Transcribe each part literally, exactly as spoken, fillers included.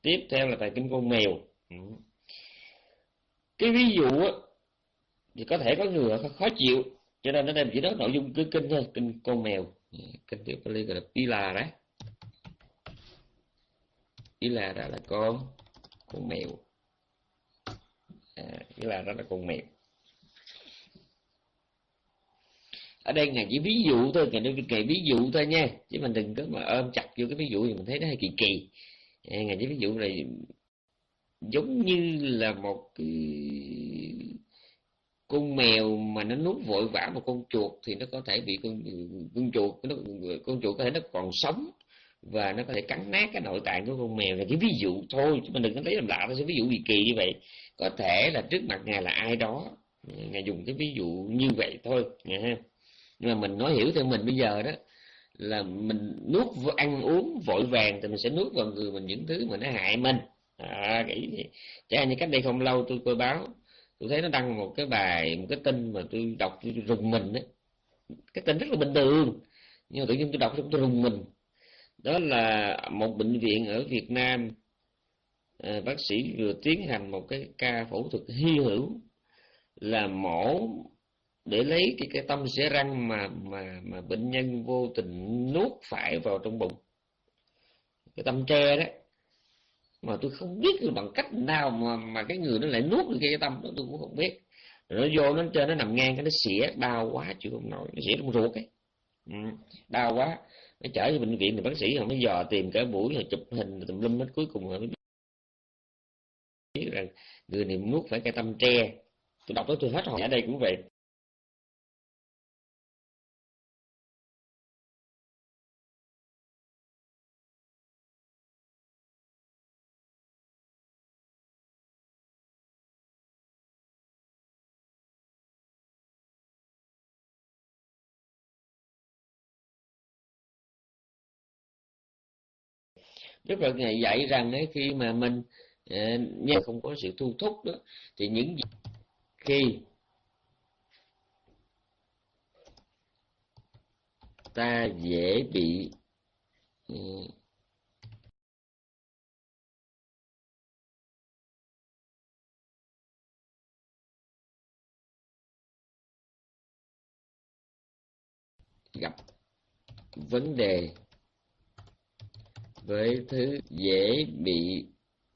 Tiếp theo là tài kinh con mèo. Cái ví dụ á, thì có thể có người khó chịu, cho nên nó đem chỉ nói nội dung cứ kinh thôi, kinh con mèo. Kinh tiểu Pali gọi là Pila đấy. Pila đó là con con mèo. À, Pila đó là con mèo. Ở đây ngài chỉ ví dụ thôi, ngài nói cái ví dụ thôi nha, chứ mình đừng có mà ôm chặt vô cái ví dụ thì mình thấy nó hơi kỳ kỳ. À, ngài chỉ ví dụ là giống như là một cái con mèo mà nó nuốt vội vã một con chuột thì nó có thể bị con con chuột nó, con chuột có thể nó còn sống và nó có thể cắn nát cái nội tạng của con mèo. Là chỉ ví dụ thôi, chứ mình đừng có lấy làm lạ. Nó sẽ ví dụ kỳ kỳ như vậy. Có thể là trước mặt ngài là ai đó, ngài dùng cái ví dụ như vậy thôi nha. Nhưng mà mình nói hiểu theo mình bây giờ đó là mình nuốt ăn uống vội vàng thì mình sẽ nuốt vào người mình những thứ mà nó hại mình. À, cái chẳng hạn như cách đây không lâu tôi coi báo, tôi thấy nó đăng một cái bài, một cái tin mà tôi đọc tôi rùng mình đấy. Cái tin rất là bình thường nhưng mà tự nhiên tôi đọc xong tôi rùng mình. Đó là một bệnh viện ở Việt Nam, à, bác sĩ vừa tiến hành một cái ca phẫu thuật hy hữu là mổ để lấy cái, cái tâm xẻ răng mà mà mà bệnh nhân vô tình nuốt phải vào trong bụng, cái tâm tre đó. Mà tôi không biết là bằng cách nào mà mà cái người nó lại nuốt được cái tâm đó, tôi cũng không biết. Rồi nó vô nó trên nó nằm ngang cái nó xỉa đau quá chịu không nổi, nó xỉa trong ruột ấy. Ừ, đau quá, nó chở về bệnh viện thì bác sĩ họ mới dò tìm cả buổi rồi chụp hình tùm lum hết, cuối cùng họ mới biết rằng người này nuốt phải cái tâm tre. Tôi đọc đó tôi hết hồn. Ở đây cũng vậy. Đức Phật Ngài dạy rằng ấy, khi mà mình uh, không có sự thu thúc đó, thì những khi ta dễ bị uh, gặp vấn đề với thứ dễ bị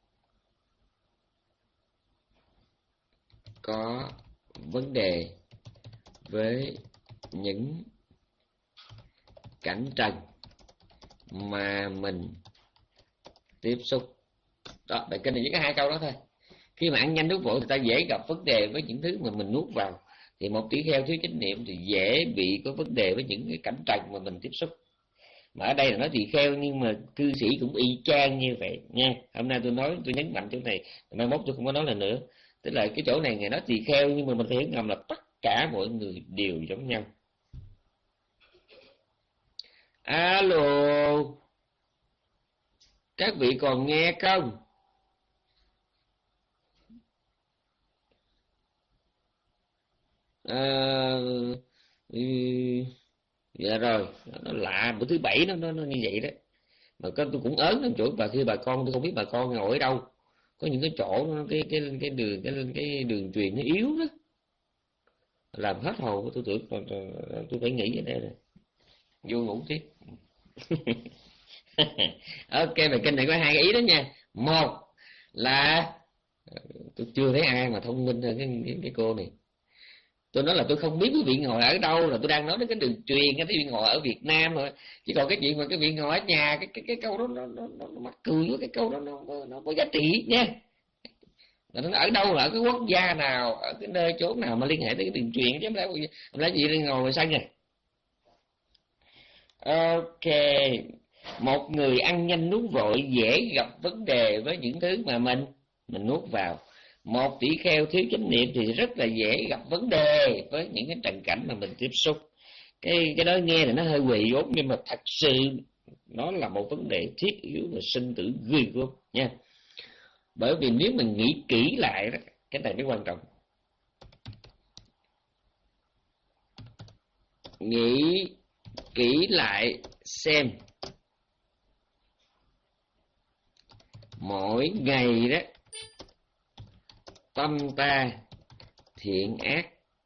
có vấn đề với những cảnh trần mà mình tiếp xúc. Đó, bài kinh này chỉ có hai câu đó thôi. Khi mà ăn nhanh nuốt vội thì ta dễ gặp vấn đề với những thứ mà mình nuốt vào. Thì một tỷ kheo thiếu chánh niệm thì dễ bị có vấn đề với những cái cảnh trần mà mình tiếp xúc. Mà ở đây là nói tỳ kheo nhưng mà cư sĩ cũng y chang như vậy nha. Hôm nay tôi nói, tôi nhấn mạnh chỗ này, mai mốt tôi không có nói là nữa. Tức là cái chỗ này ngài nói tỳ kheo nhưng mà mình phải hiểu ngầm là tất cả mọi người đều giống nhau. Alo, các vị còn nghe không? À, ừ, dạ rồi, nó lạ, bữa thứ bảy nó, nó, nó như vậy đó. Mà có, tôi cũng ớn lắm chỗ bà, khi bà con tôi không biết bà con ngồi ở đâu. Có những cái chỗ cái cái cái đường cái cái đường truyền nó yếu đó, làm hết hồn của tôi. Tưởng tôi phải nghĩ ở đây rồi, vô ngủ tiếp. Ok, bài kinh này có hai cái ý đó nha. Một là tôi chưa thấy ai mà thông minh hơn cái, cái, cái cô này. Tôi nói là tôi không biết quý vị ngồi ở đâu, là tôi đang nói đến cái đường truyền, cái quý vị ngồi ở Việt Nam rồi. Chỉ còn cái chuyện mà cái vị ngồi ở nhà, cái cái, cái câu đó nó, nó, nó, nó mắc cười quá, cái câu đó nó, nó, nó có giá trị nha. Nó ở đâu, là ở cái quốc gia nào, ở cái nơi chốn nào mà liên hệ tới cái đường truyền, chứ không lẽ không lẽ gì đi ngồi ngoài sân này. Ok, một người ăn nhanh nuốt vội dễ gặp vấn đề với những thứ mà mình mình nuốt vào. Một tỷ kheo thiếu chánh niệm thì rất là dễ gặp vấn đề với những cái trần cảnh mà mình tiếp xúc. Cái cái đó nghe là nó hơi quỳ vốn, nhưng mà thật sự nó là một vấn đề thiết yếu và sinh tử ghê gớm nha. Bởi vì nếu mình nghĩ kỹ lại đó, cái này mới quan trọng. Nghĩ kỹ lại xem mỗi ngày đó tâm ta thiện ác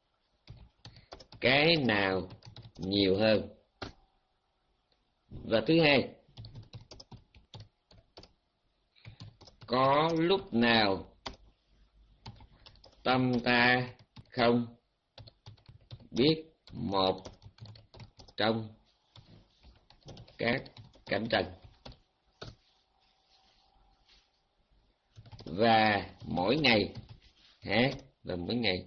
cái nào nhiều hơn. Và thứ hai, có lúc nào tâm ta không biết một trong các cảnh trần. Và mỗi ngày hả? Và mỗi ngày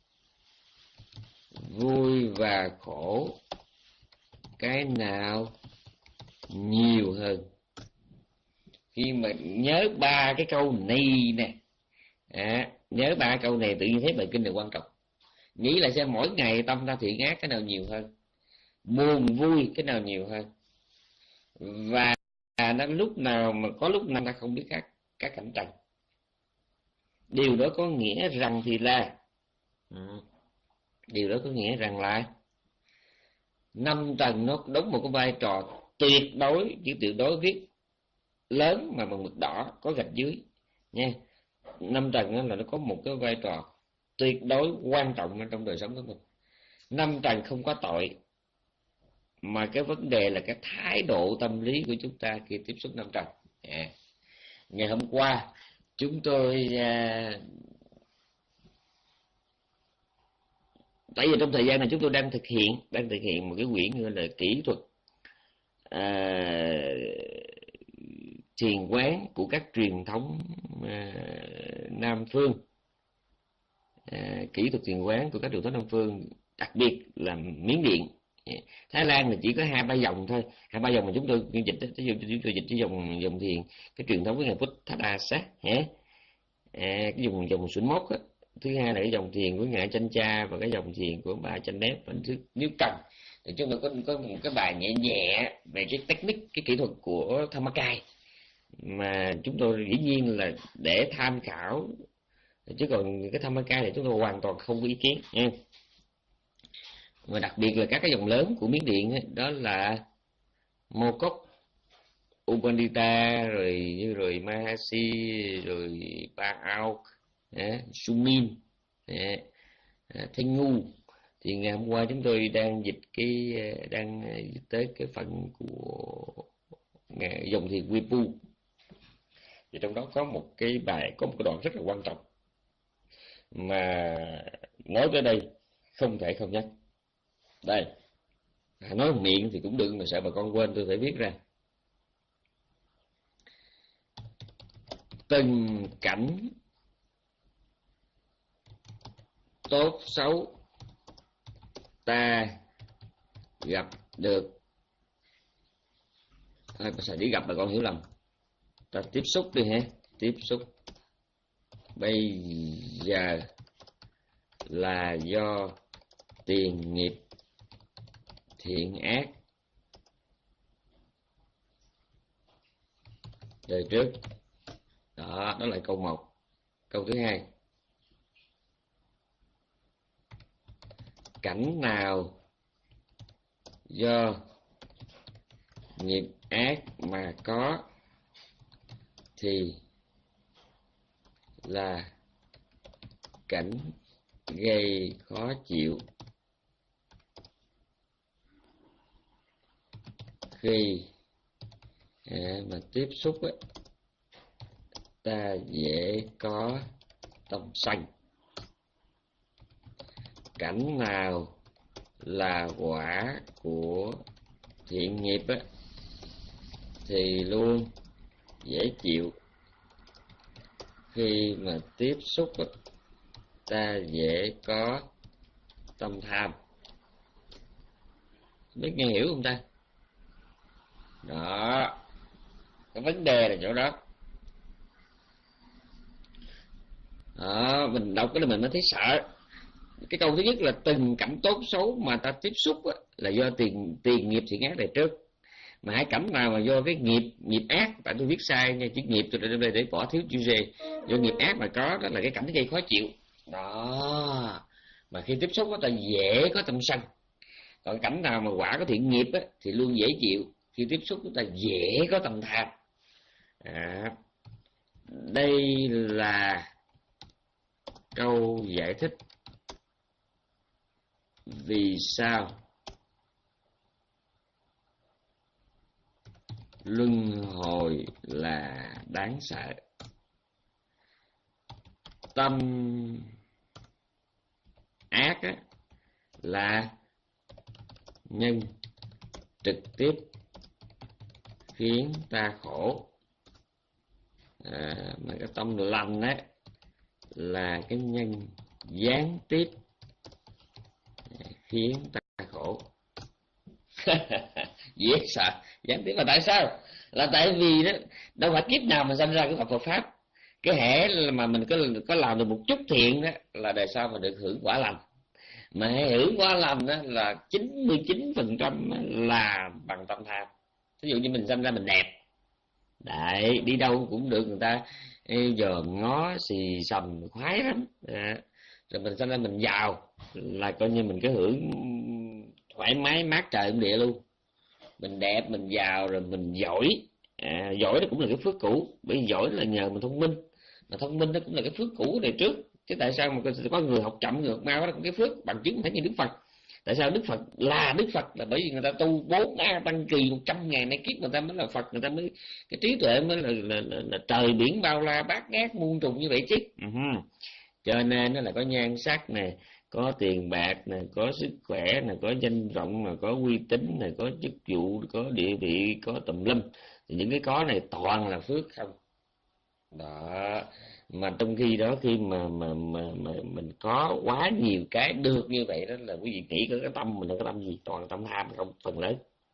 vui và khổ cái nào nhiều hơn. Khi mà nhớ ba cái câu này nè, à, nhớ ba câu này tự nhiên thấy bài kinh này quan trọng. Nghĩ lại xem mỗi ngày tâm ta thiện ác cái nào nhiều hơn, buồn vui cái nào nhiều hơn, và nó lúc nào mà có lúc nào ta không biết các các cảnh trần. Điều đó có nghĩa rằng thì là ừ, điều đó có nghĩa rằng là năm trần nó đóng một cái vai trò tuyệt đối, chữ tuyệt đối viết lớn mà bằng mực đỏ có gạch dưới nha. Năm trần đó là nó có một cái vai trò tuyệt đối quan trọng trong đời sống của mình. Năm trần không có tội, mà cái vấn đề là cái thái độ tâm lý của chúng ta khi tiếp xúc năm trần. À, ngày hôm qua chúng tôi à, tại vì trong thời gian này chúng tôi đang thực hiện đang thực hiện một cái quyển gọi là kỹ thuật à, thiền quán của các truyền thống à, Nam phương, à, kỹ thuật thiền quán của các truyền thống Nam phương, đặc biệt là Miến Điện. Thái Lan là chỉ có hai ba dòng thôi, hai ba dòng mà chúng tôi dịch, chúng tôi dịch cái dòng dòng thiền cái truyền thống của ngài Phúc Thát Đa Sát, hả? À, cái dòng dòng Xuân Mốc á. Thứ hai là cái dòng thiền của ngài Chanh Cha và cái dòng thiền của bà Chanh Nép. Nếu cần thì chúng tôi có có một cái bài nhẹ nhẹ về cái technique, cái kỹ thuật của Thammakai mà chúng tôi dĩ nhiên là để tham khảo, chứ còn cái Thammakai thì chúng tôi hoàn toàn không có ý kiến nha. Và đặc biệt là các cái dòng lớn của Miến Điện ấy, đó là Mô Cốc, Upandita, rồi rồi Mahasi, rồi Pa Auk, Sumin, Thanh Ngu. Thì ngày hôm qua chúng tôi đang dịch cái đang dịch tới cái phần của dòng thiền Vipu. Thì trong đó có một cái bài, có một cái đoạn rất là quan trọng mà nói tới đây không thể không nhắc. Đây, nói miệng thì cũng đừng, mà sợ bà con quên tôi phải viết ra. Từng cảnh tốt xấu ta gặp được, à, sao đi gặp bà con hiểu lầm, ta tiếp xúc đi ha, tiếp xúc bây giờ là do tiền nghiệp thiện ác đời trước. Đó, đó là câu một. Câu thứ hai, cảnh nào do nghiệp ác mà có thì là cảnh gây khó chịu khi à, mà tiếp xúc ấy, ta dễ có tâm sân. Cảnh nào là quả của thiện nghiệp ấy, thì luôn dễ chịu khi mà tiếp xúc ấy, ta dễ có tâm tham. Biết nghe hiểu không ta? Đó, cái vấn đề là chỗ đó. Đó, mình đọc cái là mình mới thấy sợ. Cái câu thứ nhất là từng cảnh tốt xấu mà ta tiếp xúc á, là do tiền tiền nghiệp thiện ác đời trước. Mà hai cảnh nào mà do cái nghiệp nghiệp ác, tại tôi viết sai nha, chữ nghiệp tôi để để bỏ thiếu chữ G, do nghiệp ác mà có, đó là cái cảnh gây khó chịu. Đó, mà khi tiếp xúc á, ta dễ có tâm sân. Còn cảnh nào mà quả có thiện nghiệp á, thì luôn dễ chịu, khi tiếp xúc chúng ta dễ có tâm tham. À, Đây là câu giải thích vì sao luân hồi là đáng sợ. Tâm ác á, là nhân trực tiếp khiến ta khổ, à, mà cái tâm lành á là cái nhân gián tiếp khiến ta khổ. Dễ sợ. Gián tiếp là tại sao? Là tại vì đó, đâu phải kiếp nào mà sanh ra cái Phật Phật pháp. Cái hễ mà mình có có làm được một chút thiện đó là đời sau mình được hưởng quả lành. Mà hưởng quả lành đó là chín mươi chín phần trăm là bằng tâm tham. Ví dụ như mình sanh ra mình đẹp, đấy, đi đâu cũng được người ta dòm ngó xì xầm khoái lắm, à, rồi mình sanh ra mình giàu là coi như mình cái hưởng thoải mái mát trời địa luôn. Mình đẹp, mình giàu, rồi mình giỏi, à, giỏi đó cũng là cái phước cũ, bởi vì giỏi là nhờ mình thông minh, mà thông minh đó cũng là cái phước cũ đời trước. Chứ tại sao mà có người học chậm, người học mau, đó cũng cái phước. Bằng chứng thấy như Đức Phật. Tại sao Đức Phật là Đức Phật? Là bởi vì người ta tu bốn a tăng kỳ một trăm ngàn nay kiếp người ta mới là Phật, người ta mới cái trí tuệ mới là, là, là, là trời biển bao la bát ngát muôn trùng như vậy chứ. Uh-huh. Cho nên nó là có nhan sắc nè, có tiền bạc nè, có sức khỏe nè, có danh vọng nè, có uy tín nè, có chức vụ, có địa vị, có tùm lum. Thì những cái có này toàn là phước không. Đó. Mà trong khi đó khi mà mà mà, mà mình có quá nhiều cái được như vậy đó, là quý vị nghĩ có cái tâm mình là cái tâm gì? Toàn tâm tham không, phần lớn.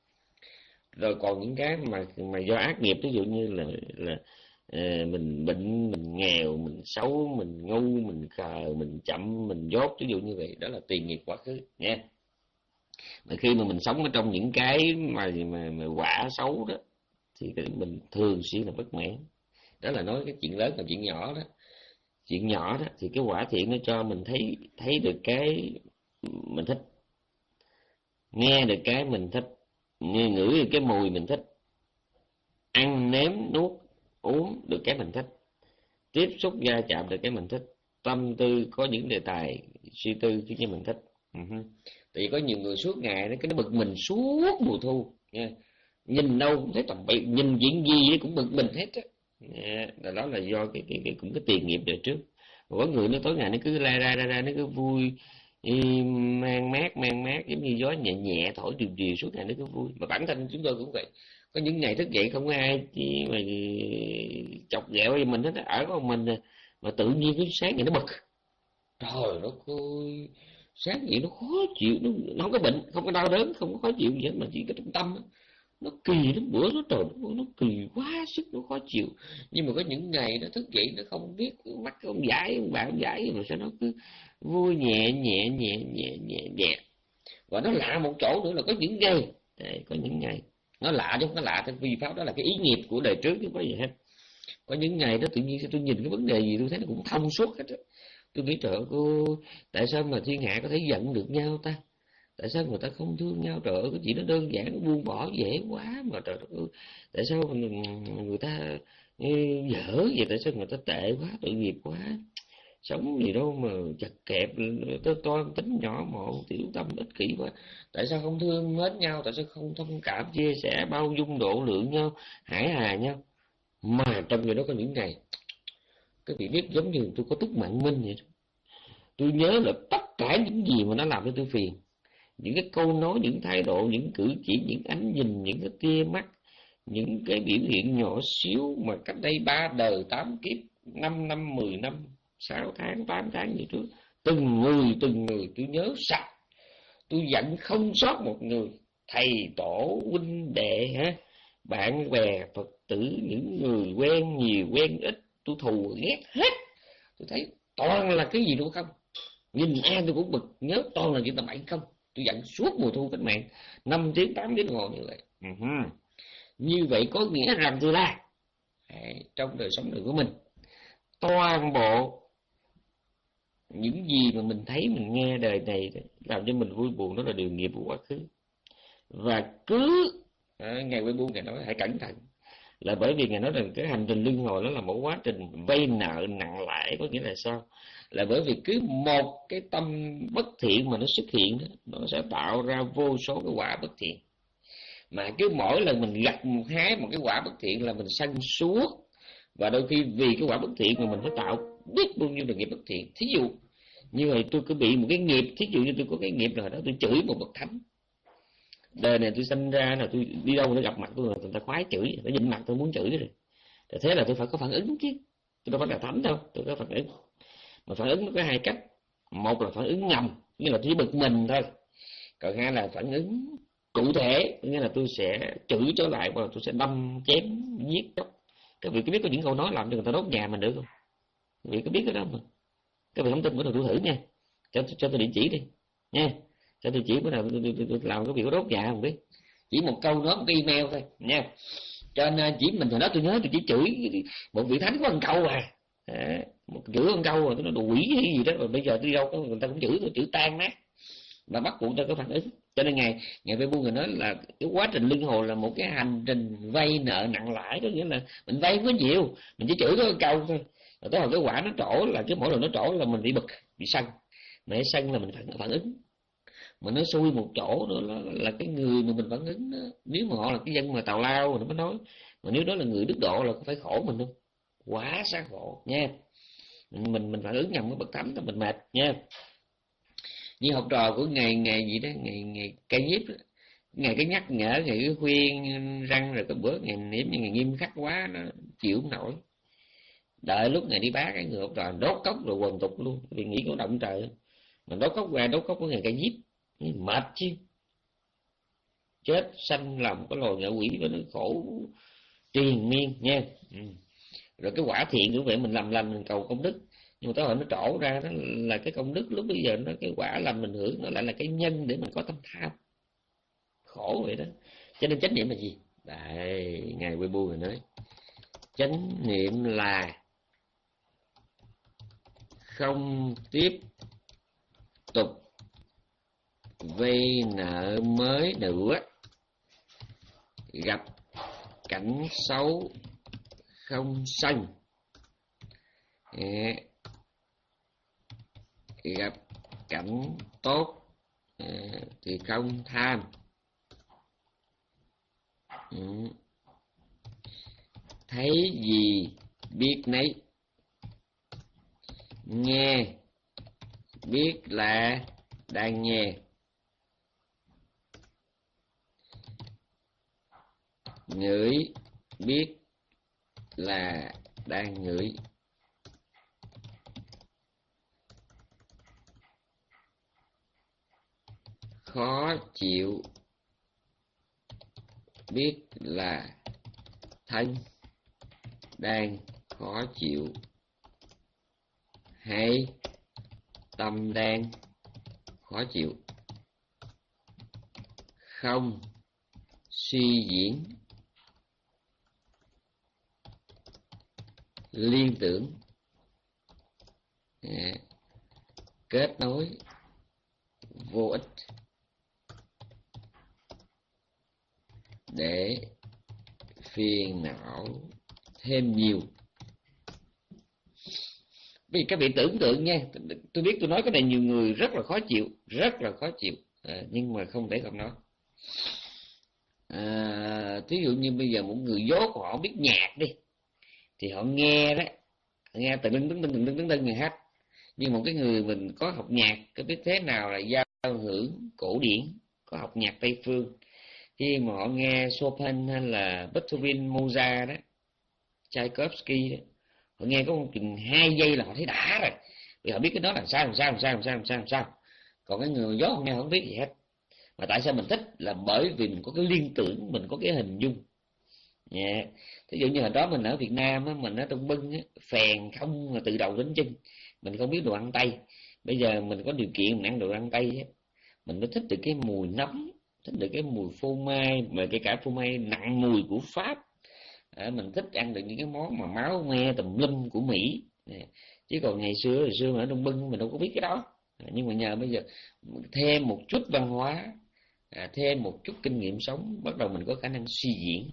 Rồi còn những cái mà mà do ác nghiệp, ví dụ như là là à, mình bệnh, mình nghèo, mình xấu, mình ngu, mình khờ, mình chậm, mình dốt, ví dụ như vậy, đó là tiền nghiệp quá khứ nha. Mà khi mà mình sống ở trong những cái mà mà, mà quả xấu đó thì mình thường xuyên là bất mãn. Đó là nói cái chuyện lớn và chuyện nhỏ đó. Chuyện nhỏ đó thì cái quả thiện nó cho mình thấy thấy được cái mình thích, nghe được cái mình thích, nghe ngửi được cái mùi mình thích, ăn nếm nuốt uống được cái mình thích, tiếp xúc gia chạm được cái mình thích, tâm tư có những đề tài suy tư cái mình thích. Uh-huh. Tại vì có nhiều người suốt ngày nó cái nó bực mình suốt mùa thu nha. Nhìn đâu cũng thấy tầm bậy, nhìn chuyện gì cũng bực mình hết á. Yeah, đó là do cái, cái, cái cũng cái tiền nghiệp đời trước. Có người nó tối ngày nó cứ la ra ra ra nó cứ vui, mang mát mang mát giống như gió nhẹ nhẹ thổi điều điều suốt ngày nó cứ vui. Mà bản thân chúng tôi cũng vậy. Có những ngày thức dậy không có ai mà chọc ghẹo với mình hết, ở của mình mà tự nhiên cái sáng ngày nó bực. Trời đất ơi, sáng vậy nó khó chịu, nó, nó không có bệnh, không có đau đớn, không có khó chịu gì hết, mà chỉ có trong tâm. Nó kỳ lắm, bữa nó trời nó, nó kỳ quá sức, nó khó chịu. Nhưng mà có những ngày nó thức dậy nó không biết mắt không giải, ông bà không giải, mà sao nó cứ vui nhẹ nhẹ nhẹ nhẹ nhẹ nhẹ. Và nó lạ một chỗ nữa là có những ngày, đấy, có những ngày nó lạ chứ không có lạ, tại vì pháp đó là cái ý nghiệp của đời trước chứ không có gì hết. Có những ngày đó tự nhiên tôi nhìn cái vấn đề gì tôi thấy nó cũng thông suốt hết á. Tôi nghĩ trời ơi, cô tại sao mà thiên hạ có thể giận được nhau ta? Tại sao người ta không thương nhau? Trời ơi, cái chuyện nó đơn giản, nó buông bỏ dễ quá mà trời ơi. Tại sao người ta dở vậy? Tại sao người ta tệ quá, tội nghiệp quá? Sống gì đâu mà chặt kẹp, tôi toan tính nhỏ mọn, tiểu tâm ích kỷ quá. Tại sao không thương hết nhau? Tại sao không thông cảm, chia sẻ, bao dung, độ lượng nhau, hải hà nhau? Mà trong người đó có những ngày các vị biết giống như tôi có túc mạng minh vậy đó. Tôi nhớ là tất cả những gì mà nó làm cho tôi phiền, những cái câu nói, những thái độ, những cử chỉ, những ánh nhìn, những cái tia mắt, những cái biểu hiện nhỏ xíu mà cách đây ba đời tám kiếp, năm năm, mười năm, sáu tháng, tám tháng gì trước, từng người từng người tôi nhớ sạch. Tôi giận không sót một người, thầy tổ huynh đệ ha, bạn bè Phật tử, những người quen nhiều quen ít, tôi thù ghét hết. Tôi thấy toàn là cái gì đâu không, nhìn ai tôi cũng bực, nhớ toàn là chuyện tầm bậy không. Tôi giận suốt mùa thu cách mạng năm tiếng tám tiếng đồng hồ như vậy. Uh-huh. Như vậy có nghĩa rằng tôi là trong đời sống đời của mình, toàn bộ những gì mà mình thấy mình nghe đời này làm cho mình vui buồn, đó là điều nghiệp của quá khứ. Và cứ à, ngày quay buông ngày nói hãy cẩn thận, Là bởi vì Ngài nói rằng cái hành trình luân hồi nó là một quá trình vay nợ nặng lãi. Có nghĩa là sao? Là bởi vì cứ một cái tâm bất thiện mà nó xuất hiện đó, nó sẽ tạo ra vô số cái quả bất thiện. Mà cứ mỗi lần mình gặp một hái một cái quả bất thiện là mình sân suốt. Và đôi khi vì cái quả bất thiện mà mình phải tạo biết bao nhiêu là nghiệp bất thiện. Thí dụ như là tôi cứ bị một cái nghiệp, thí dụ như tôi có cái nghiệp rồi đó, tôi chửi một bậc thánh. Đời này tôi sinh ra là tôi đi đâu nó gặp mặt tôi là người ta khoái chửi, nó nhìn mặt tôi muốn chửi rồi. Thế là tôi phải có phản ứng chứ, tôi đâu phải là thánh đâu, tôi có phản ứng. Mà phản ứng nó có hai cách. Một là phản ứng ngầm, nghĩa là tôi bực mình thôi. Còn hai là phản ứng cụ thể, nghĩa là tôi sẽ chửi trở lại và tôi sẽ đâm chém giết chóc. Các vị có biết có những câu nói làm cho người ta đốt nhà mình được không? Các vị có biết cái đó không? Các vị không tin bữa nào tôi thử nha, cho, cho tôi địa chỉ đi nha, cho tôi chỉ bữa nào tôi, tôi, tôi, tôi làm cái việc có đốt nhà không biết. Chỉ một câu nói, một cái email thôi nha. Cho nên chỉ mình hồi đó tôi nhớ tôi chỉ chửi một vị thánh có một câu à, à một chửi một câu rồi tôi nói đồ quỷ hay gì đó. Rồi bây giờ tôi đâu có, người ta cũng chửi tôi, chửi tan nát và bắt buộc tôi có phản ứng. Cho nên ngày ngày về buôn người nói là cái quá trình luân hồi là một cái hành trình vay nợ nặng lãi. Có nghĩa là mình vay có nhiều, mình chỉ chửi có một câu thôi, rồi tới hồi cái quả nó trổ là cái mỗi lần nó trổ là mình bị bực, bị sân. Mà sân là mình phản, phản ứng. Mà nó xui một chỗ nữa là, là cái người mà mình phản ứng đó, nếu mà họ là cái dân mà tào lao mà nó mới nói, mà nếu đó là người đức độ là có phải khổ mình không? Quá xa khổ nha. Mình mình, mình phản ứng nhầm cái bậc thánh là mình mệt nha. Như học trò của ngày ngày gì đó, ngày ngày cây nhiếp đó, ngày cái nhắc nhở, ngày cái khuyên răng, rồi cái bữa ngày niệm như ngày nghiêm khắc quá nó chịu không nổi. Đợi lúc ngày đi bác cái người học trò đốt cốc rồi quần tục luôn, vì nghĩ có động trời. Mình đốt cốc ra đốt cốc của ngày cây nhiếp mệt chứ, chết sanh lòng có loài ngạ quỷ và nó khổ triền miên nha. Ừ. Rồi cái quả thiện cũng vậy, mình làm lành mình cầu công đức, nhưng mà tới hồi nó trổ ra đó là cái công đức lúc bây giờ nó cái quả làm mình hưởng nó lại là cái nhân để mình có tâm tham, khổ vậy đó. Cho nên chánh niệm là gì? Đây ngài Weibo người nói chánh niệm là không tiếp tục vay nợ mới nữa, gặp cảnh xấu không sân, gặp cảnh tốt thì không tham. Thấy gì biết nấy, nghe biết là đang nghe, ngửi biết là đang ngửi, khó chịu biết là thân đang khó chịu, hay tâm đang khó chịu, không suy diễn liên tưởng, à, kết nối vô ích để phiền não thêm nhiều. Vì các vị tưởng tượng nha, tôi biết tôi nói cái này nhiều người rất là khó chịu, rất là khó chịu, à, nhưng mà không thể không nói. À, thí dụ như bây giờ một người dốt họ biết nhạc đi, thì họ nghe đó, nghe từ tưng tưng tưng tưng tưng tưng người hát. Nhưng một cái người mình có học nhạc, có biết thế nào là giao hưởng cổ điển, có học nhạc Tây phương, khi mà họ nghe Chopin hay là Beethoven, Mozart đó, Tchaikovsky đó, họ nghe có một chừng hai giây là họ thấy đã rồi, vì họ biết cái đó là sao làm sao làm sao làm sao làm sao làm sao. Còn cái người dốt nghe không biết gì hết. Mà tại sao mình thích? Là bởi vì mình có cái liên tưởng, mình có cái hình dung. Yeah. Thí dụ như hồi đó mình ở Việt Nam á, mình ở trong bưng á, phèn không mà từ đầu đến chân, mình không biết đồ ăn Tây. Bây giờ mình có điều kiện mình ăn đồ ăn Tây á, mình mới thích được cái mùi nấm, thích được cái mùi phô mai, mà kể cả phô mai nặng mùi của Pháp. À, mình thích ăn được những cái món mà máu me tùm lum của Mỹ. À, chứ còn ngày xưa hồi xưa mà ở trong bưng mình đâu có biết cái đó. À, nhưng mà nhờ bây giờ thêm một chút văn hóa, à, thêm một chút kinh nghiệm sống, bắt đầu mình có khả năng suy diễn.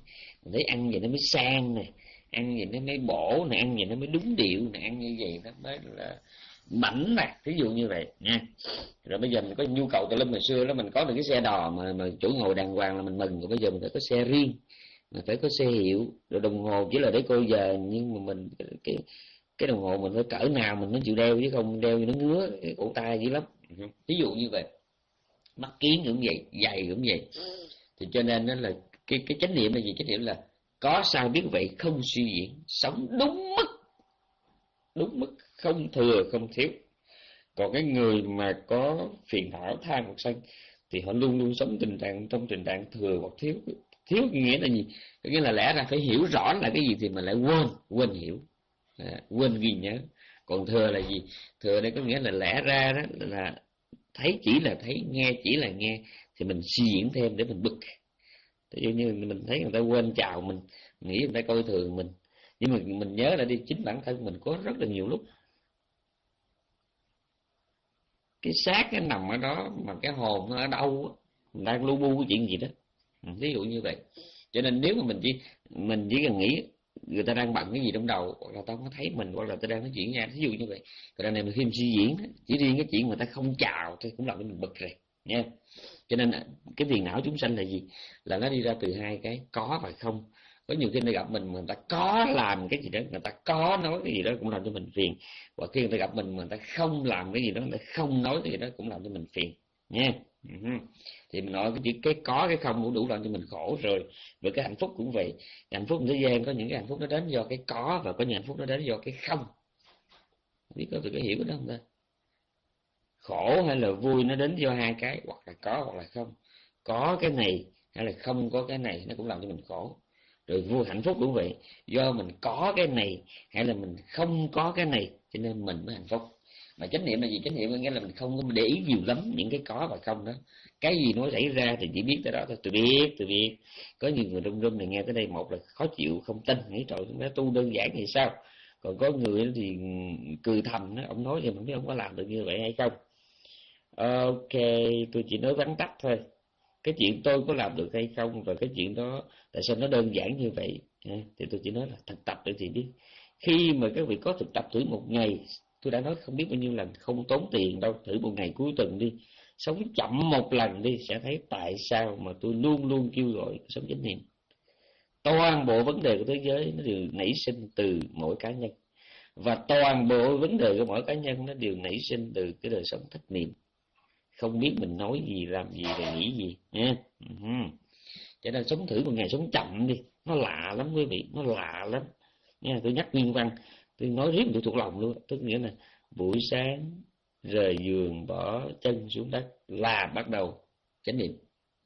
Mình thấy ăn vậy nó mới sang nè, ăn vậy nó mới bổ nè, ăn vậy nó mới đúng điệu nè, ăn như vậy nó mới là bảnh nè, ví dụ như vậy nha. Rồi bây giờ mình có nhu cầu từ lâm hồi xưa đó, mình có được cái xe đò mà mà chỗ ngồi đàng hoàng là mình mừng. Rồi bây giờ mình phải có xe riêng, mình phải có xe hiệu, rồi đồng hồ chỉ là để coi giờ, nhưng mà mình cái cái đồng hồ mình phải cỡ nào mình mới chịu đeo, chứ không đeo nó ngứa cái cổ tay dữ lắm. Ví dụ như vậy. Mắt kiến cũng vậy, giày cũng vậy. Thì cho nên đó là cái cái chánh niệm là gì? Chánh niệm là có sao biết vậy, không suy diễn, sống đúng mức, đúng mức, không thừa không thiếu. Còn cái người mà có phiền não tham hoặc sân thì họ luôn luôn sống tình trạng trong tình trạng thừa hoặc thiếu. Thiếu nghĩa là gì? Nghĩa là lẽ ra phải hiểu rõ là cái gì thì mình lại quên, quên hiểu, à, quên ghi nhớ. Còn thừa là gì? Thừa đây có nghĩa là lẽ ra đó là thấy chỉ là thấy, nghe chỉ là nghe, thì mình suy diễn thêm để mình bực. Ví dụ như mình thấy người ta quên chào mình, mình nghĩ người ta coi thường mình, nhưng mà mình nhớ là đi, chính bản thân mình có rất là nhiều lúc cái xác nó nằm ở đó mà cái hồn nó ở đâu, mình đang lu bu cái chuyện gì đó, ví dụ như vậy. Cho nên nếu mà mình chỉ mình chỉ cần nghĩ người ta đang bận cái gì trong đầu, hoặc là tao không có thấy mình, hoặc là tao đang nói chuyện nha, ví dụ như vậy. Còn đằng này mình khi mình suy diễn, chỉ riêng cái chuyện người ta không chào thì cũng làm cho mình bực rồi nha. Cho nên cái phiền não chúng sanh là gì? Là nó đi ra từ hai cái có và không. Có nhiều khi người gặp mình mà người ta có làm cái gì đó, người ta có nói cái gì đó cũng làm cho mình phiền. Và khi người ta gặp mình mà người ta không làm cái gì đó, người ta không nói cái gì đó cũng làm cho mình phiền nha. Uh-huh. Thì mình nói cái chữ cái có cái không cũng đủ làm cho mình khổ rồi. Với cái hạnh phúc cũng vậy. Cái hạnh phúc thế gian có những cái hạnh phúc nó đến do cái có, và có những hạnh phúc nó đến do cái không. Biết có được cái hiểu cái đó không ta? Khổ hay là vui nó đến do hai cái, hoặc là có hoặc là không. Có cái này hay là không có cái này nó cũng làm cho mình khổ. Rồi vui hạnh phúc cũng vậy, do mình có cái này hay là mình không có cái này cho nên mình mới hạnh phúc. Mà chánh niệm là gì? Chánh niệm có nghĩa là mình không có để ý nhiều lắm những cái có và không đó. Cái gì nó xảy ra thì chỉ biết tới đó thôi. Tôi biết, tôi biết. Có nhiều người trong room này nghe tới đây, một là khó chịu, không tin, nghĩ trời nó tu đơn giản thì sao. Còn có người thì cười thầm, ông nói thì mình biết ông có làm được như vậy hay không. Ok, tôi chỉ nói vắn tắt thôi. Cái chuyện tôi có làm được hay không, và cái chuyện đó tại sao nó đơn giản như vậy, thì tôi chỉ nói là thực tập để thì biết. Khi mà các vị có thực tập thử một ngày, tôi đã nói không biết bao nhiêu lần, không tốn tiền đâu, thử một ngày cuối tuần đi, sống chậm một lần đi, sẽ thấy tại sao mà tôi luôn luôn kêu gọi sống chánh niệm. Toàn bộ vấn đề của thế giới nó đều nảy sinh từ mỗi cá nhân, và toàn bộ vấn đề của mỗi cá nhân nó đều nảy sinh từ cái đời sống thất niệm, không biết mình nói gì, làm gì, và nghĩ gì nha. Uh-huh. Cho nên sống thử một ngày sống chậm đi, nó lạ lắm quý vị, nó lạ lắm nha. Tôi nhắc nguyên văn, tôi nói riết tôi thuộc lòng luôn. Tức nghĩa là buổi sáng rời giường, bỏ chân xuống đất là bắt đầu chánh niệm.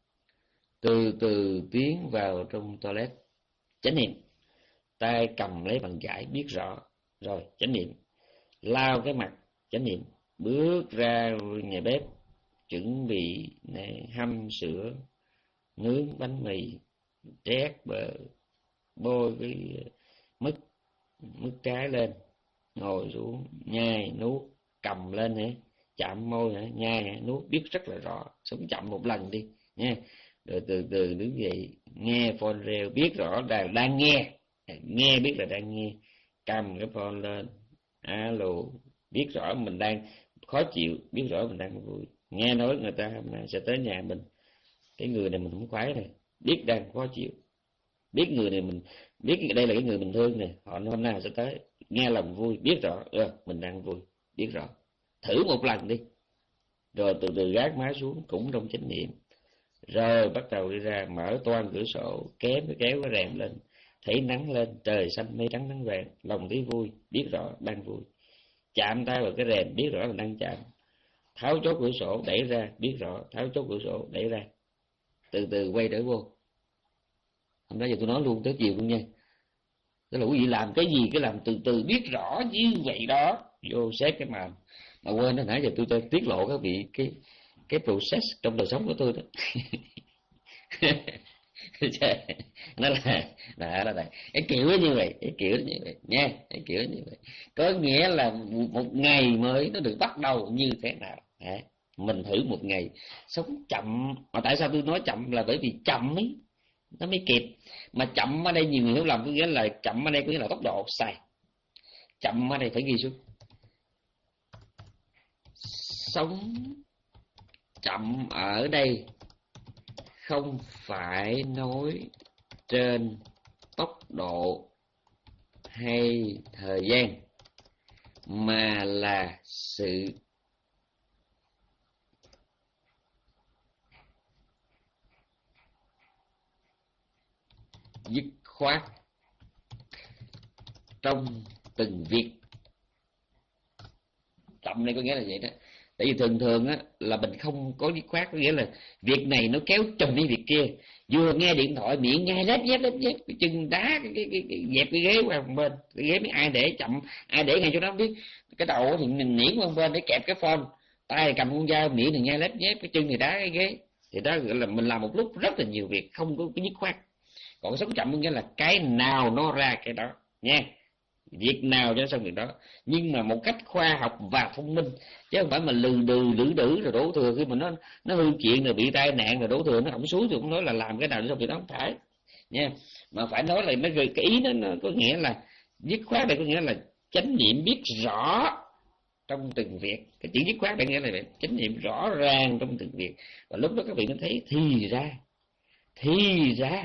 Từ từ tiến vào trong toilet, chánh niệm. Tay cầm lấy bàn chải, biết rõ rồi, chánh niệm. Lau cái mặt, chánh niệm. Bước ra nhà bếp, chuẩn bị này, hâm sữa, nướng bánh mì, trét bờ, bôi cái mứt mứt trái lên, ngồi xuống nhai nuốt, cầm lên hả, chạm môi hả, nhai hả, nuốt, biết rất là rõ. Sống chậm một lần đi nha. Rồi từ từ đứng dậy, nghe phone reo, biết rõ là đang nghe, nghe biết là đang nghe, cầm cái phone lên, alo, biết rõ mình đang khó chịu, biết rõ mình đang vui. Nghe nói người ta hôm nay sẽ tới nhà mình, cái người này mình không khoái này, biết đang khó chịu, biết người này mình biết đây là cái người mình thương này, họ hôm nay sẽ tới, nghe lòng vui, biết rõ ừ, mình đang vui, biết rõ. Thử một lần đi, rồi từ từ gác má xuống cũng trong chánh niệm. Rồi bắt đầu đi ra, mở toang cửa sổ, kéo cái kéo cái rèm lên, thấy nắng lên, trời xanh mây trắng nắng vàng, lòng thấy vui, biết rõ đang vui. Chạm tay vào cái rèm, biết rõ là đang chạm. Tháo chốt cửa sổ đẩy ra, biết rõ, tháo chốt cửa sổ đẩy ra. Từ từ quay trở vô. Hôm nay giờ tôi nói luôn tới chiều luôn nha. Tức là quý vị làm cái gì cứ làm từ từ, biết rõ như vậy đó. Vô xét cái màn. Mà quên đó, nãy giờ tôi cho tiết lộ các vị cái cái process trong đời sống của tôi đó. Nó là là là, là cái kiểu như vậy, cái kiểu như vậy nha, cái kiểu như vậy. Có nghĩa là một ngày mới nó được bắt đầu như thế nào. À, mình thử một ngày sống chậm. Mà tại sao tôi nói chậm là bởi vì chậm ấy nó mới kịp. Mà chậm ở đây nhiều người hiểu lầm, có nghĩa là chậm ở đây có nghĩa là tốc độ sai. Chậm ở đây phải ghi xuống. Sống chậm ở đây không phải nói trên tốc độ hay thời gian, mà là sự dứt khoát trong từng việc. Chậm đây có nghĩa là vậy đó. Tại vì thường thường á là mình không có dứt khoát, có nghĩa là việc này nó kéo chồng đi việc kia, vừa nghe điện thoại miệng ngay lép dép lép dép, cái chân đá cái, cái, cái, cái dẹp cái ghế qua một bên, cái ghế mấy ai để chậm, ai để ngay chỗ đó không biết, cái đầu thì mình niễn qua một bên để kẹp cái phone, tay cầm con dao, miệng thì nghe lép dép, cái chân thì đá cái ghế, thì đó gọi là mình làm một lúc rất là nhiều việc, không có cái dứt khoát. Còn sống chậm có nghĩa là cái nào nó ra cái đó nha, việc nào cho xong việc đó, nhưng mà một cách khoa học và thông minh, chứ không phải mà lừ đừ lử đử rồi đổ thừa. Khi mà nó nó hư chuyện rồi bị tai nạn rồi đổ thừa nó ổng suối thì cũng nói là làm cái nào để xong việc đó, không phải nha. Mà phải nói là nó cái ý nó, nó có nghĩa là dứt khoát đây có nghĩa là chánh niệm biết rõ trong từng việc. Cái chữ dứt khoát đây nghĩa là chánh niệm rõ ràng trong từng việc. Và lúc đó các vị nó thấy thì ra thì ra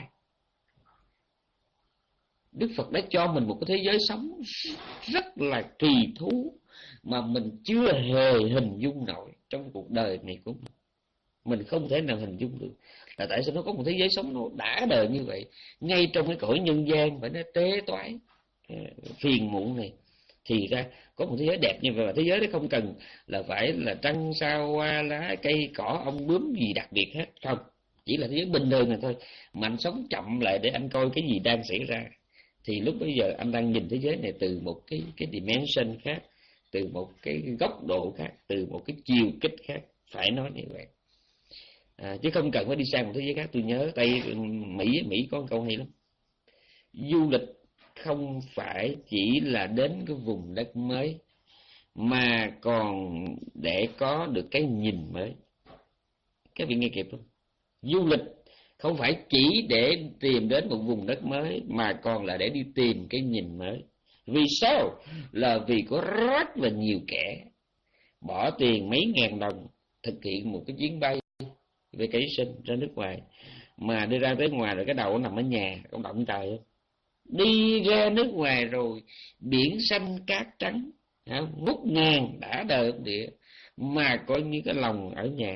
Đức Phật đã cho mình một cái thế giới sống rất là kỳ thú mà mình chưa hề hình dung nổi trong cuộc đời này của mình. Mình không thể nào hình dung được là tại sao nó có một thế giới sống nó đã đời như vậy, ngay trong cái cõi nhân gian phải nó tế toái phiền muộn này. Thì ra có một thế giới đẹp như vậy, và thế giới đó không cần là phải là trăng sao hoa lá cây cỏ ong bướm gì đặc biệt hết, không, chỉ là thế giới bình thường này thôi. Mà anh sống chậm lại để anh coi cái gì đang xảy ra, thì lúc bây giờ anh đang nhìn thế giới này từ một cái cái dimension khác, từ một cái góc độ khác, từ một cái chiều kích khác, phải nói như vậy. À, chứ không cần phải đi sang một thế giới khác. Tôi nhớ Tây Mỹ Mỹ có một câu hay lắm: du lịch không phải chỉ là đến cái vùng đất mới, mà còn để có được cái nhìn mới. Các vị nghe kịp không? Du lịch không phải chỉ để tìm đến một vùng đất mới, mà còn là để đi tìm cái nhìn mới. Vì sao? Là vì có rất là nhiều kẻ bỏ tiền mấy ngàn đồng thực hiện một cái chuyến bay vacation ra nước ngoài, mà đi ra tới ngoài rồi cái đầu nó nằm ở nhà, ông động trời không? Đi ra nước ngoài rồi biển xanh cát trắng, ngút ngàn đã đời ông địa, mà coi như cái lòng ở nhà,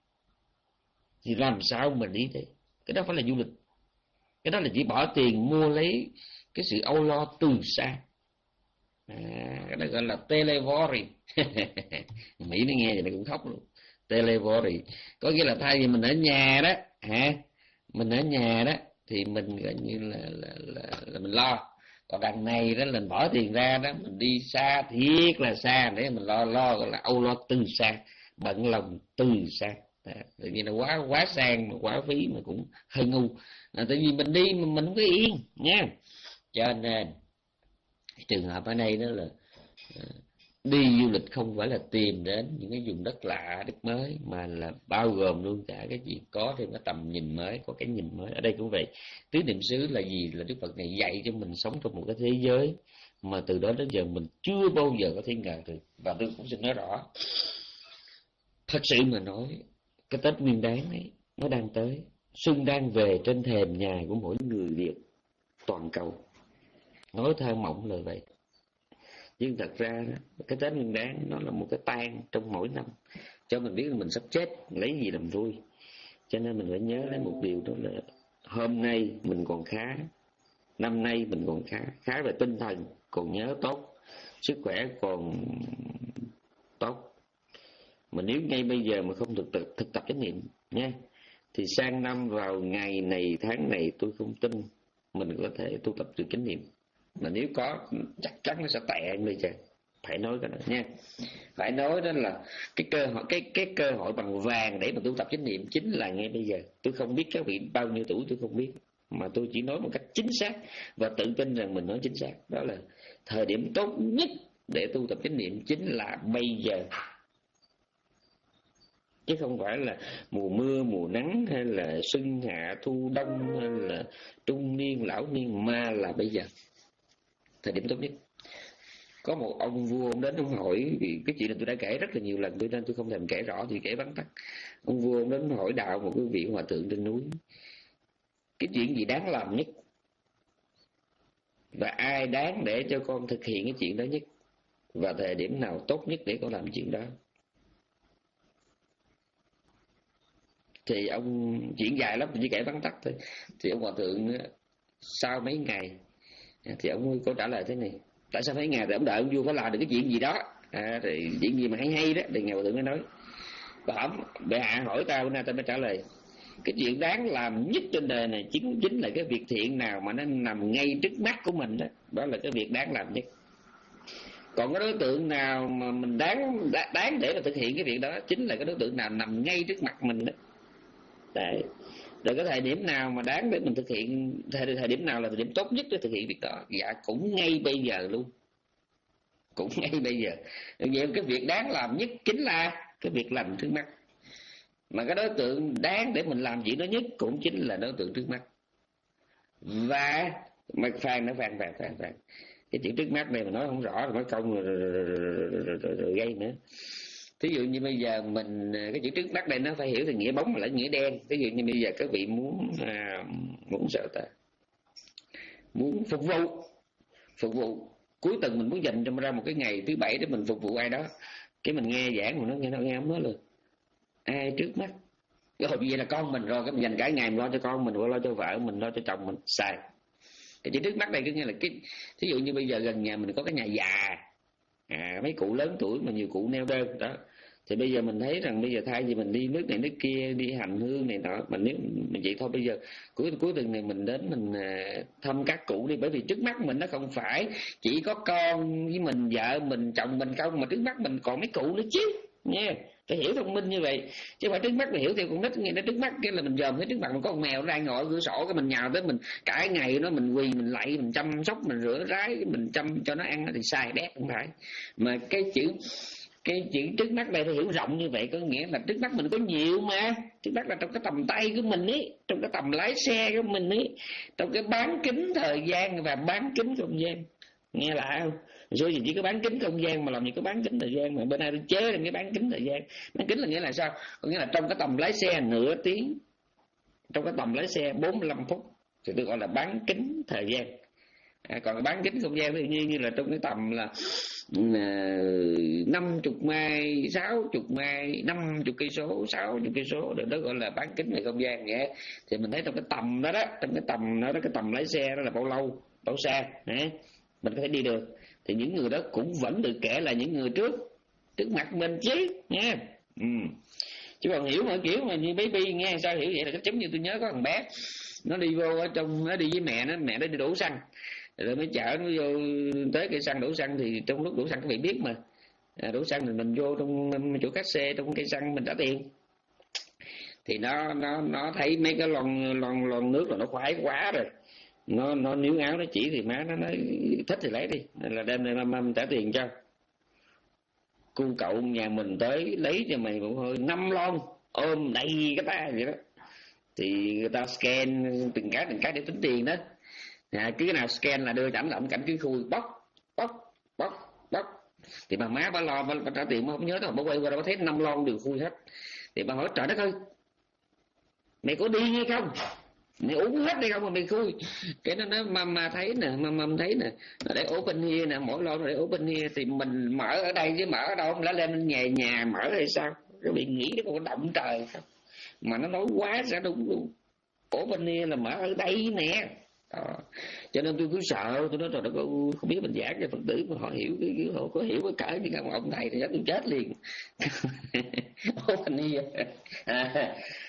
thì làm sao mà đi thế? Cái đó phải là du lịch. Cái đó là chỉ bỏ tiền mua lấy cái sự âu lo từ xa. À, cái đó gọi là televory. Mỹ nó nghe vậy nó cũng khóc luôn. Televory có nghĩa là thay vì mình ở nhà đó hả, mình ở nhà đó thì mình gọi như là là, là, là mình lo. Còn đằng này đó là mình bỏ tiền ra đó, mình đi xa thiệt là xa để mình lo lo gọi là âu lo từ xa, bận lòng từ xa. À, tự nhiên là quá quá sang mà quá phí mà cũng hơi ngu. À, tự nhiên mình đi mà mình không có yên nha. Cho nên trường hợp ở đây đó là đi du lịch không phải là tìm đến những cái vùng đất lạ, đất mới, mà là bao gồm luôn cả cái gì có thêm cái tầm nhìn mới, có cái nhìn mới. Ở đây cũng vậy. Tứ niệm xứ là gì? Là Đức Phật này dạy cho mình sống trong một cái thế giới mà từ đó đến giờ mình chưa bao giờ có thể ngờ được. Và tôi cũng xin nói rõ, thật sự mà nói, cái Tết Nguyên Đán ấy nó đang tới, xuân đang về trên thềm nhà của mỗi người Việt toàn cầu. Nói thơ mộng là vậy, nhưng thật ra đó, cái Tết Nguyên Đán nó là một cái tan trong mỗi năm, cho mình biết là mình sắp chết, lấy gì làm vui. Cho nên mình phải nhớ đến một điều, đó là hôm nay mình còn khá, năm nay mình còn khá, khá về tinh thần còn nhớ tốt, sức khỏe còn tốt. Mà nếu ngay bây giờ mà không thực tập, thực tập chánh niệm nha, thì sang năm vào ngày này tháng này tôi không tin mình có thể tu tập được chánh niệm. Mà nếu có chắc chắn nó sẽ tệ bây giờ. Phải nói cái đó nha. Phải nói đó là cái cơ hội cái cái cơ hội bằng vàng để mà tu tập chánh niệm chính là ngay bây giờ. Tôi không biết các vị bao nhiêu tuổi, tôi không biết, mà tôi chỉ nói một cách chính xác và tự tin rằng mình nói chính xác. Đó là thời điểm tốt nhất để tu tập chánh niệm chính là bây giờ. chứ không phải là mùa mưa, mùa nắng, hay là xuân hạ thu đông, hay là trung niên lão niên, mà là bây giờ, thời điểm tốt nhất. Có một ông vua ông đến ông hỏi, vì cái chuyện này tôi đã kể rất là nhiều lần, tôi nên tôi không thèm kể rõ thì kể vắn tắt. Ông vua ông đến hỏi đạo một cái vị hòa thượng trên núi, cái chuyện gì đáng làm nhất và ai đáng để cho con thực hiện cái chuyện đó nhất, và thời điểm nào tốt nhất để con làm chuyện đó. Thì ông chuyện dài lắm, chỉ kể vắn tắt thôi. Thì ông hòa thượng sau mấy ngày thì ông có trả lời thế này: tại sao mấy ngày? Thì ông đợi ông vua phải làm được cái chuyện gì đó, à, thì chuyện gì mà hay hay đó. Thì ngài hòa thượng mới nói: bẩm bệ hạ hỏi tao bữa nay tao mới trả lời. Cái chuyện đáng làm nhất trên đời này chính chính là cái việc thiện nào mà nó nằm ngay trước mắt của mình đó, đó là cái việc đáng làm nhất. Còn cái đối tượng nào mà mình đáng đáng để mà thực hiện cái việc đó chính là cái đối tượng nào nằm ngay trước mặt mình đó. Đấy. Rồi cái thời điểm nào mà đáng để mình thực hiện, thời, thời điểm nào là thời điểm tốt nhất để thực hiện việc đó? Dạ cũng ngay bây giờ luôn, cũng ngay bây giờ. Vậy cái việc đáng làm nhất chính là cái việc lành trước mắt, mà cái đối tượng đáng để mình làm chuyện đó nhất cũng chính là đối tượng trước mắt. Và mà phàn nó phàn phàn phàn phàn cái chuyện trước mắt này mà nói không rõ rồi nói công rồi, rồi, rồi, rồi, rồi, rồi, rồi gây nữa. Thí dụ như bây giờ mình, cái chữ trước mắt đây nó phải hiểu từ nghĩa bóng mà là nghĩa đen. Thí dụ như bây giờ các vị muốn à, muốn sao ta muốn phục vụ phục vụ cuối tuần mình muốn dành cho ra một cái ngày thứ bảy để mình phục vụ ai đó, cái mình nghe giảng mà nó nghe nó nghe không nói luôn ai trước mắt, cái hồi vậy là con mình rồi, cái mình dành cả ngày mình lo cho con mình, rồi lo cho vợ mình, lo cho chồng mình, sai. Cái chữ trước mắt đây có nghĩa là cái, thí dụ như bây giờ gần nhà mình có cái nhà già, à, mấy cụ lớn tuổi mà nhiều cụ neo đơn đó, thì bây giờ mình thấy rằng bây giờ thay vì mình đi nước này nước kia, đi hành hương này nọ, mà nếu mình vậy thôi, bây giờ cuối cuối tuần này mình đến mình thăm các cụ đi, bởi vì trước mắt mình nó không phải chỉ có con với mình, vợ mình, chồng mình không, mà trước mắt mình còn mấy cụ nữa chứ nha. Phải hiểu thông minh như vậy, chứ phải trước mắt là hiểu theo con nít nghe. Nó trước mắt cái là mình dòm thấy trước mặt mình có con mèo đang ngồi ở cửa sổ, cái mình nhào tới mình cả ngày nó mình quỳ mình lạy mình chăm sóc mình rửa rái mình chăm cho nó ăn thì sai đét không phải. Mà cái chữ cái chữ trước mắt đây phải hiểu rộng như vậy, có nghĩa là trước mắt mình có nhiều mà, trước mắt là trong cái tầm tay của mình ấy, trong cái tầm lái xe của mình ấy, trong cái bán kính thời gian và bán kính không gian. Nghe lạ không? Rồi chỉ có bán kính không gian mà làm gì có bán kính thời gian, mà bên này chế lên cái bán kính thời gian. Bán kính là nghĩa là sao? Có nghĩa là trong cái tầm lái xe nửa tiếng, trong cái tầm lái xe bốn mươi lăm phút thì tôi gọi là bán kính thời gian. À, còn bán kính không gian thì như như là trong cái tầm là năm chục mai, sáu chục mai, năm chục cây số, sáu chục cây số, đó, đó gọi là bán kính về không gian vậy. Thì mình thấy trong cái tầm đó đó, trong cái tầm đó, đó cái tầm lái xe đó là bao lâu, bao xa, đấy, mình có thể đi được. Thì những người đó cũng vẫn được kể là những người trước trước mặt mình chứ nha. Ừ. Chứ còn hiểu mà kiểu mà như baby nghe sao hiểu vậy là giống như tôi nhớ có thằng bé nó đi vô ở trong, nó đi với mẹ nó, mẹ nó đi đổ xăng rồi mới chở nó vô tới cây xăng đổ xăng. Thì trong lúc đổ xăng các vị biết mà, à, đổ xăng thì mình vô trong chỗ cát xe, trong cây xăng mình trả tiền. Thì nó nó nó thấy mấy cái lon lon lon nước là nó khoái quá rồi, nó nó níu áo nó chỉ thì má nó nói thích thì lấy đi, là đem đây mâm mâm trả tiền cho. Cu cậu nhà mình tới lấy cho mày một hơi năm lon ôm đầy cái ta vậy đó. Thì người ta scan từng cái từng cái để tính tiền đó. À, cứ cái nào scan là đưa ảnh lộng cảnh cứ khui bóc bóc bóc bóc. Thì bà má bà lo bà, bà trả tiền mà không nhớ đâu, bà quay qua đó bà thấy năm lon đều khui hết. Thì bà hỏi trời đất ơi, mày có đi hay không, mày uống hết đi không mà mày khui. Cái nó nói mà mà thấy nè, mà mà thấy nè, để open here nè, mỗi lon để open here. Thì mình mở ở đây chứ mở ở đâu, không lẽ lên nhà nhà mở hay sao? Cái bị nghĩ nó còn động trời không, mà nó nói quá sẽ đúng luôn. Open here là mở ở đây nè. Đó. Cho nên tôi cứ sợ, tôi nói trời đất ơi, không biết mình giảng cho Phật tử mà họ hiểu cái họ có hiểu cái cỡ như ông thầy thì chắc tôi chết liền. Open here. À,